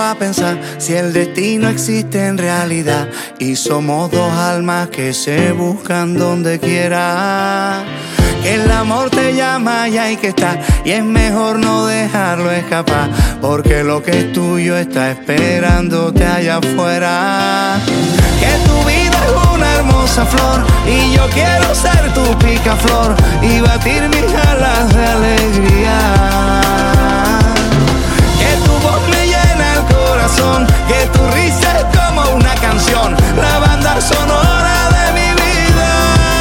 a pensar si el destino existe en realidad y somos dos almas que se buscan donde quiera. Que el amor te llama y hay que estar, y es mejor no dejarlo escapar, porque lo que es tuyo está esperándote allá afuera. Que tu vida es una hermosa flor y yo quiero ser tu picaflor y batir mis alas de alegría. Que tu voz me llena el corazón, que tu risa es como una canción, la banda sonora de mi vida.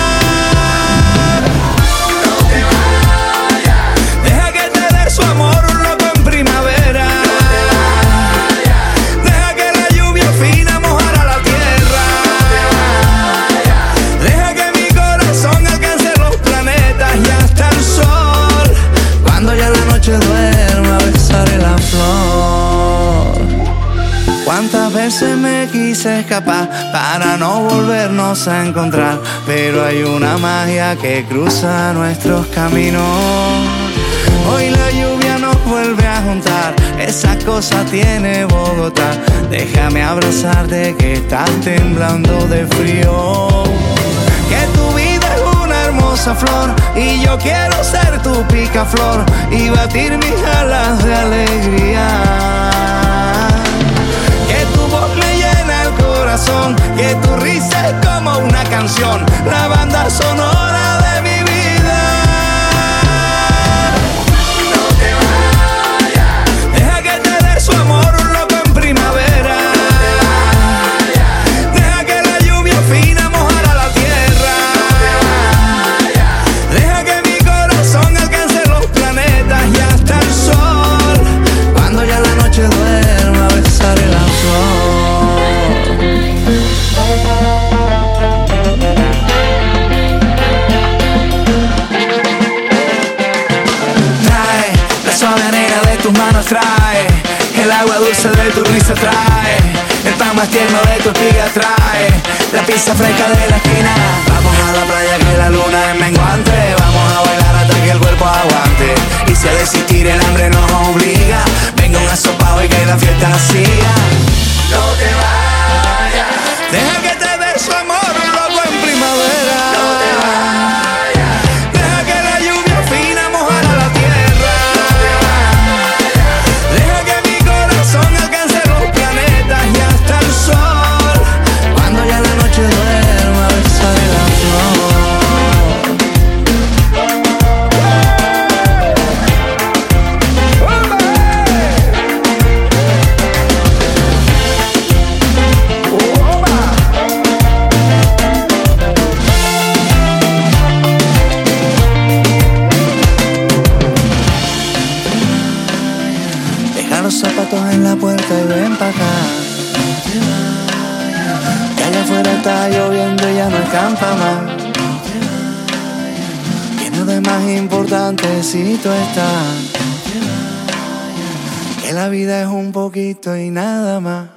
No te vayas, deja que te dé su amor un loco en primavera. No te vayas, deja que la lluvia fina mojara la tierra. No te vayas, deja que mi corazón alcance los planetas y hasta el sol. Cuando ya la noche duerma besaré la flor. Cuántas veces me quise escapar para no volvernos a encontrar, pero hay una magia que cruza nuestros caminos. Hoy la lluvia nos vuelve a juntar, esa cosa tiene Bogotá. Déjame abrazarte que estás temblando de frío. Que tu vida es una hermosa flor y yo quiero ser tu picaflor y batir mis alas de alegría. Que tu voz me llena el corazón, que tu risa es como una canción, la banda sonora de mi vida. No te vayas, deja que te dé su amor un loco en primavera. No te vayas, deja que la lluvia fina mojara la tierra. No te vayas, deja que mi corazón alcance los planetas y hasta el sol. Cuando ya la noche duerma besaré la flor. Trae la suave arena de tus manos, trae el agua dulce de tu risa, trae el pan más tierno de tu espiga, trae la pizza fresca de la esquina. Vamos a la playa que la luna es menguante, vamos a bailar hasta que el cuerpo aguante, y si a desistir el hambre nos obliga, venga un asopao y que la fiesta siga. No te vayas, deja que te dé su amor loco en primavera. No te vayas, deja que la lluvia fina mojara la tierra. No te vayas, deja que mi corazón alcance los planetas y hasta el sol. Cuando ya la noche duerma besaré la flor. Deja los zapatos en la puerta y ven pa' acá. Que allá afuera está lloviendo y ya no escampa más. Lleno de más importante si tú estás. Que la vida es un poquito y nada más.